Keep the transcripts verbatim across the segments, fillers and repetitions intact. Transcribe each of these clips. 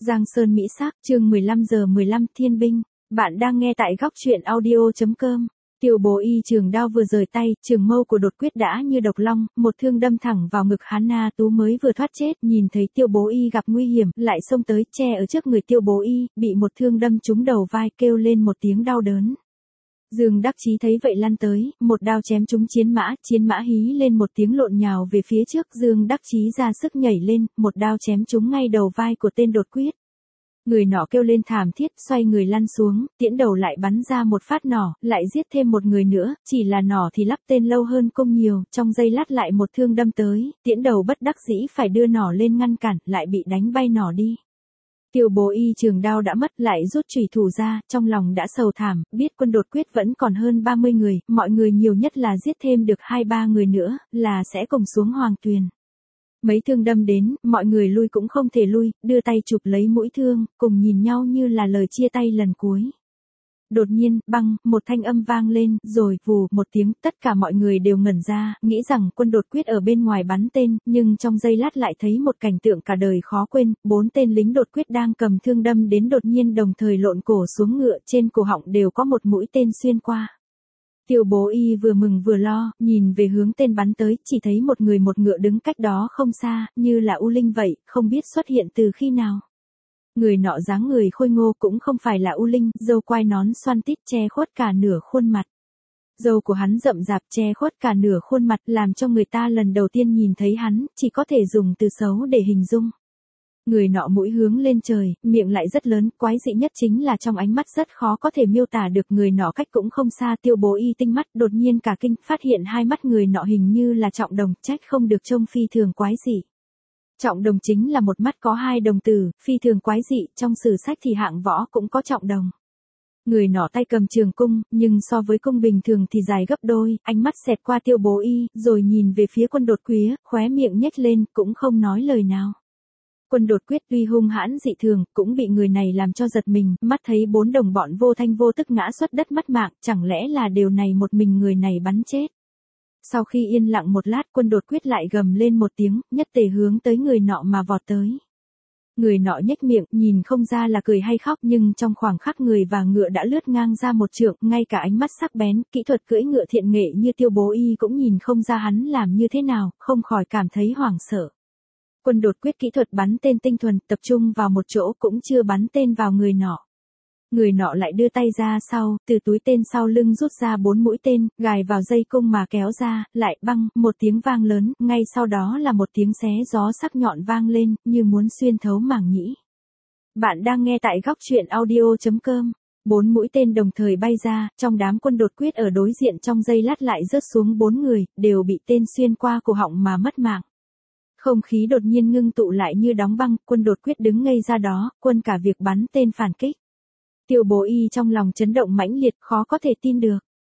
Giang Sơn Mỹ Sắc, chương mười lăm giờ mười lăm Thiên binh. Bạn đang nghe tại góc truyện audio chấm com. Tiêu Bố Y trường đao vừa rời tay, trường mâu của Đột Quyết đã như độc long, một thương đâm thẳng vào ngực hắn. Na Tú mới vừa thoát chết, nhìn thấy Tiêu Bố Y gặp nguy hiểm, lại xông tới che ở trước người Tiêu Bố Y, bị một thương đâm trúng đầu vai, kêu lên một tiếng đau đớn. Dương Đắc Chí thấy vậy lăn tới, một đao chém trúng chiến mã, chiến mã hí lên một tiếng lộn nhào về phía trước, Dương Đắc Chí ra sức nhảy lên, một đao chém trúng ngay đầu vai của tên Đột Quyết. Người nọ kêu lên thảm thiết, xoay người lăn xuống, tiễn đầu lại bắn ra một phát nỏ, lại giết thêm một người nữa, chỉ là nỏ thì lắp tên lâu hơn cung nhiều, trong giây lát lại một thương đâm tới, tiễn đầu bất đắc dĩ phải đưa nỏ lên ngăn cản, lại bị đánh bay nỏ đi. Tiêu Bố Y trường đao đã mất, lại rút chủy thủ ra, trong lòng đã sầu thảm, biết quân Đột Quyết vẫn còn hơn ba mươi người, mọi người nhiều nhất là giết thêm được hai ba người nữa, là sẽ cùng xuống Hoàng Tuyền. Mấy thương đâm đến, mọi người lui cũng không thể lui, đưa tay chụp lấy mũi thương, cùng nhìn nhau như là lời chia tay lần cuối. Đột nhiên, băng, một thanh âm vang lên, rồi, vù, một tiếng, tất cả mọi người đều ngẩn ra, nghĩ rằng quân Đột Quyết ở bên ngoài bắn tên, nhưng trong giây lát lại thấy một cảnh tượng cả đời khó quên, bốn tên lính Đột Quyết đang cầm thương đâm đến đột nhiên đồng thời lộn cổ xuống ngựa, trên cổ họng đều có một mũi tên xuyên qua. Tiêu Bố Y vừa mừng vừa lo, nhìn về hướng tên bắn tới, chỉ thấy một người một ngựa đứng cách đó không xa, như là U Linh vậy, không biết xuất hiện từ khi nào. Người nọ dáng người khôi ngô cũng không phải là U Linh, râu quai nón xoăn tít che khuất cả nửa khuôn mặt. Râu của hắn rậm rạp che khuất cả nửa khuôn mặt, làm cho người ta lần đầu tiên nhìn thấy hắn, chỉ có thể dùng từ xấu để hình dung. Người nọ mũi hướng lên trời, miệng lại rất lớn, quái dị nhất chính là trong ánh mắt rất khó có thể miêu tả được. Người nọ cách cũng không xa. Tiêu Bố Y tinh mắt, đột nhiên cả kinh, phát hiện hai mắt người nọ hình như là trọng đồng, trách không được trông phi thường quái dị. Trọng đồng chính là một mắt có hai đồng tử, phi thường quái dị, trong sử sách thì hạng võ cũng có trọng đồng. Người nọ tay cầm trường cung, nhưng so với cung bình thường thì dài gấp đôi, ánh mắt xẹt qua Tiêu Bố Y, rồi nhìn về phía quân Đột Quyết, khóe miệng nhếch lên, cũng không nói lời nào. Quân Đột Quyết tuy hung hãn dị thường, cũng bị người này làm cho giật mình, mắt thấy bốn đồng bọn vô thanh vô tức ngã xuất đất mất mạng, chẳng lẽ là điều này một mình người này bắn chết. Sau khi yên lặng một lát, quân Đột Quyết lại gầm lên một tiếng, nhất tề hướng tới người nọ mà vọt tới. Người nọ nhếch miệng, nhìn không ra là cười hay khóc, nhưng trong khoảng khắc người và ngựa đã lướt ngang ra một trượng, ngay cả ánh mắt sắc bén, kỹ thuật cưỡi ngựa thiện nghệ như Tiêu Bố Y cũng nhìn không ra hắn làm như thế nào, không khỏi cảm thấy hoảng sợ. Quân Đột Quyết kỹ thuật bắn tên tinh thuần, tập trung vào một chỗ, cũng chưa bắn tên vào người nọ. Người nọ lại đưa tay ra sau, từ túi tên sau lưng rút ra bốn mũi tên, gài vào dây cung mà kéo ra, lại băng, một tiếng vang lớn, ngay sau đó là một tiếng xé gió sắc nhọn vang lên, như muốn xuyên thấu màng nhĩ. Bạn đang nghe tại góc truyện audio chấm com. Bốn mũi tên đồng thời bay ra, trong đám quân Đột Quyết ở đối diện trong giây lát lại rớt xuống bốn người, đều bị tên xuyên qua cổ họng mà mất mạng. Không khí đột nhiên ngưng tụ lại như đóng băng, quân Đột Quyết đứng ngây ra đó, quân cả việc bắn tên phản kích. Tiêu Bố Y trong lòng chấn động mãnh liệt, khó có thể tin được.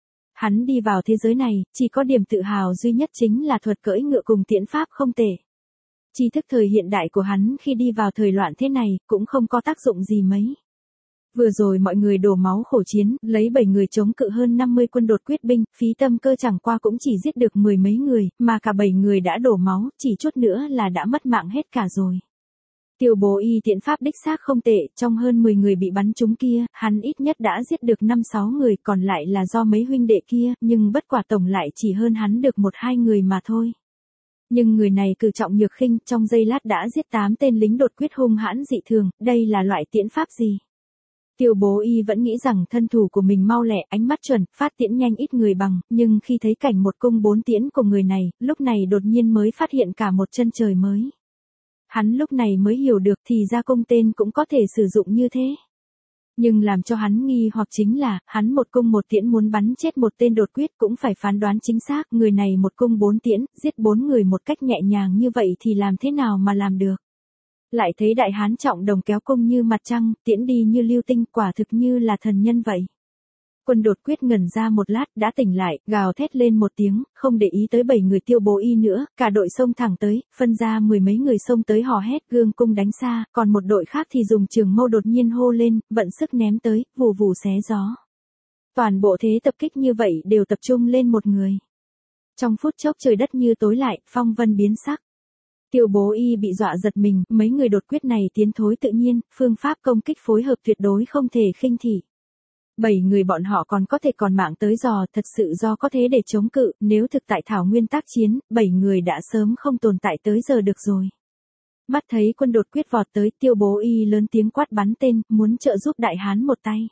Hắn đi vào thế giới này, chỉ có điểm tự hào duy nhất chính là thuật cưỡi ngựa cùng tiễn pháp không tệ. Tri thức thời hiện đại của hắn khi đi vào thời loạn thế này, cũng không có tác dụng gì mấy. Vừa rồi mọi người đổ máu khổ chiến, lấy bảy người chống cự hơn năm mươi quân Đột Quyết binh, phí tâm cơ chẳng qua cũng chỉ giết được mười mấy người, mà cả bảy người đã đổ máu, chỉ chút nữa là đã mất mạng hết cả rồi. Tiêu Bố Y tiễn pháp đích xác không tệ, trong hơn mười người bị bắn trúng kia, hắn ít nhất đã giết được năm sáu người, còn lại là do mấy huynh đệ kia, nhưng bất quả tổng lại chỉ hơn hắn được một hai người mà thôi. Nhưng người này cử trọng nhược khinh, trong giây lát đã giết tám tên lính Đột Quyết hung hãn dị thường, đây là loại tiễn pháp gì? Tiêu Bố Y vẫn nghĩ rằng thân thủ của mình mau lẹ, ánh mắt chuẩn, phát tiễn nhanh ít người bằng, nhưng khi thấy cảnh một cung bốn tiễn của người này, lúc này đột nhiên mới phát hiện cả một chân trời mới. Hắn lúc này mới hiểu được thì ra cung tên cũng có thể sử dụng như thế. Nhưng làm cho hắn nghi hoặc chính là, hắn một cung một tiễn muốn bắn chết một tên Đột Quyết cũng phải phán đoán chính xác, người này một cung bốn tiễn, giết bốn người một cách nhẹ nhàng như vậy thì làm thế nào mà làm được. Lại thấy đại hán trọng đồng kéo cung như mặt trăng, tiễn đi như lưu tinh, quả thực như là thần nhân vậy. Quân Đột Quyết ngẩn ra một lát, đã tỉnh lại, gào thét lên một tiếng, không để ý tới bảy người Tiêu Bố Y nữa, cả đội xông thẳng tới, phân ra mười mấy người xông tới hò hét, gương cung đánh xa, còn một đội khác thì dùng trường mâu đột nhiên hô lên, vận sức ném tới, vù vù xé gió. Toàn bộ thế tập kích như vậy đều tập trung lên một người. Trong phút chốc trời đất như tối lại, phong vân biến sắc. Tiêu Bố Y bị dọa giật mình, mấy người đột quyết này tiến thối tự nhiên, phương pháp công kích phối hợp tuyệt đối không thể khinh thị. Bảy người bọn họ còn có thể còn mạng tới giò, thật sự do có thế để chống cự, nếu thực tại thảo nguyên tác chiến, bảy người đã sớm không tồn tại tới giờ được rồi. Mắt thấy quân đột quyết vọt tới, Tiêu Bố Y lớn tiếng quát bắn tên, muốn trợ giúp Đại Hán một tay.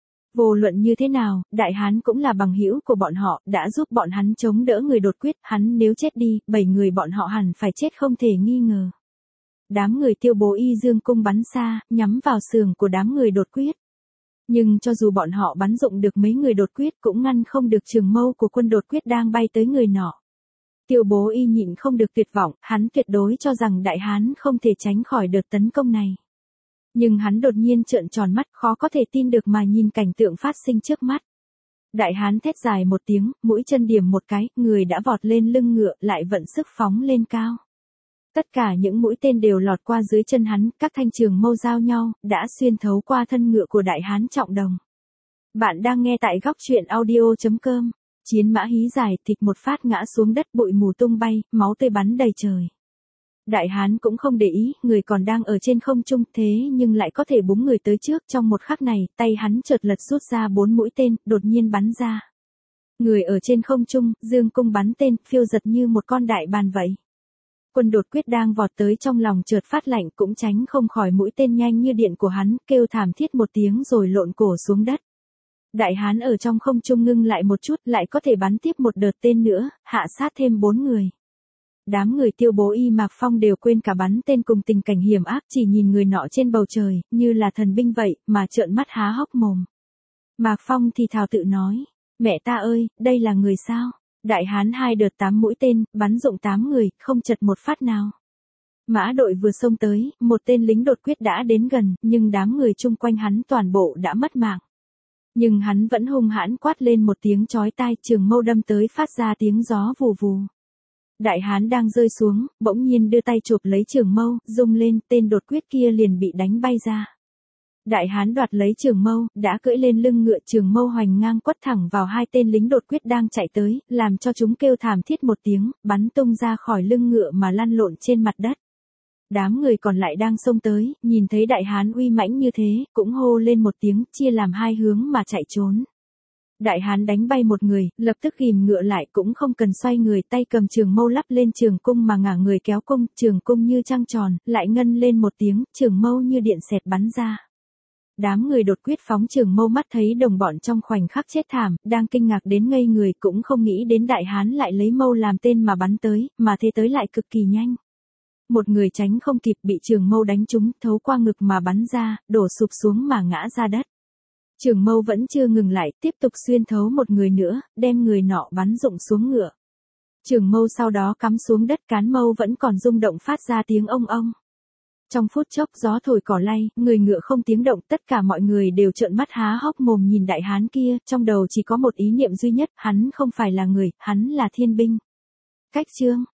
Vô luận như thế nào, Đại Hán cũng là bằng hữu của bọn họ, đã giúp bọn hắn chống đỡ người đột quyết, hắn nếu chết đi, bảy người bọn họ hẳn phải chết không thể nghi ngờ. Đám người Tiêu Bố Y dương cung bắn xa, nhắm vào sườn của đám người đột quyết. Nhưng cho dù bọn họ bắn dụng được mấy người đột quyết cũng ngăn không được trường mâu của quân đột quyết đang bay tới người nọ. Tiêu Bố Y nhịn không được tuyệt vọng, hắn tuyệt đối cho rằng Đại Hán không thể tránh khỏi đợt tấn công này. Nhưng hắn đột nhiên trợn tròn mắt, khó có thể tin được mà nhìn cảnh tượng phát sinh trước mắt. Đại Hán thét dài một tiếng, mũi chân điểm một cái, người đã vọt lên lưng ngựa, lại vận sức phóng lên cao. Tất cả những mũi tên đều lọt qua dưới chân hắn, các thanh trường mâu giao nhau, đã xuyên thấu qua thân ngựa của Đại Hán trọng đồng. Bạn đang nghe tại góc truyện audio chấm com. Chiến mã hí dài, thịt một phát ngã xuống đất, bụi mù tung bay, máu tươi bắn đầy trời. Đại Hán cũng không để ý, người còn đang ở trên không trung, thế nhưng lại có thể búng người tới trước. Trong một khắc này, tay hắn chợt lật rút ra bốn mũi tên, đột nhiên bắn ra. Người ở trên không trung, dương cung bắn tên, phiêu giật như một con đại bàng vậy. Quân đột quyết đang vọt tới trong lòng chợt phát lạnh, cũng tránh không khỏi mũi tên nhanh như điện của hắn, kêu thảm thiết một tiếng rồi lộn cổ xuống đất. Đại Hán ở trong không trung ngưng lại một chút, lại có thể bắn tiếp một đợt tên nữa, hạ sát thêm bốn người. Đám người Tiêu Bố Y Mạc Phong đều quên cả bắn tên cùng tình cảnh hiểm ác, chỉ nhìn người nọ trên bầu trời, như là thần binh vậy, mà trợn mắt há hốc mồm. Mạc Phong thì thào tự nói, mẹ ta ơi, đây là người sao? Đại Hán hai đợt tám mũi tên, bắn dụng tám người, không chật một phát nào. Mã đội vừa xông tới, một tên lính đột quyết đã đến gần, nhưng đám người chung quanh hắn toàn bộ đã mất mạng. Nhưng hắn vẫn hung hãn quát lên một tiếng chói tai, trường mâu đâm tới phát ra tiếng gió vù vù. Đại Hán đang rơi xuống, bỗng nhiên đưa tay chụp lấy trường mâu, rung lên, tên đột quyết kia liền bị đánh bay ra. Đại Hán đoạt lấy trường mâu, đã cưỡi lên lưng ngựa, trường mâu hoành ngang quất thẳng vào hai tên lính đột quyết đang chạy tới, làm cho chúng kêu thảm thiết một tiếng, bắn tung ra khỏi lưng ngựa mà lăn lộn trên mặt đất. Đám người còn lại đang xông tới, nhìn thấy Đại Hán uy mãnh như thế, cũng hô lên một tiếng, chia làm hai hướng mà chạy trốn. Đại Hán đánh bay một người, lập tức ghìm ngựa lại, cũng không cần xoay người, tay cầm trường mâu lắp lên trường cung mà ngả người kéo cung, trường cung như trăng tròn, lại ngân lên một tiếng, trường mâu như điện xẹt bắn ra. Đám người đột quyết phóng trường mâu, mắt thấy đồng bọn trong khoảnh khắc chết thảm, đang kinh ngạc đến ngây người, cũng không nghĩ đến Đại Hán lại lấy mâu làm tên mà bắn tới, mà thế tới lại cực kỳ nhanh. Một người tránh không kịp, bị trường mâu đánh trúng, thấu qua ngực mà bắn ra, đổ sụp xuống mà ngã ra đất. Trường mâu vẫn chưa ngừng lại, tiếp tục xuyên thấu một người nữa, đem người nọ bắn rụng xuống ngựa. Trường mâu sau đó cắm xuống đất, cán mâu vẫn còn rung động phát ra tiếng ông ông. Trong phút chốc gió thổi cỏ lay, người ngựa không tiếng động, tất cả mọi người đều trợn mắt há hốc mồm nhìn Đại Hán kia, trong đầu chỉ có một ý niệm duy nhất, hắn không phải là người, hắn là thiên binh. Cách chương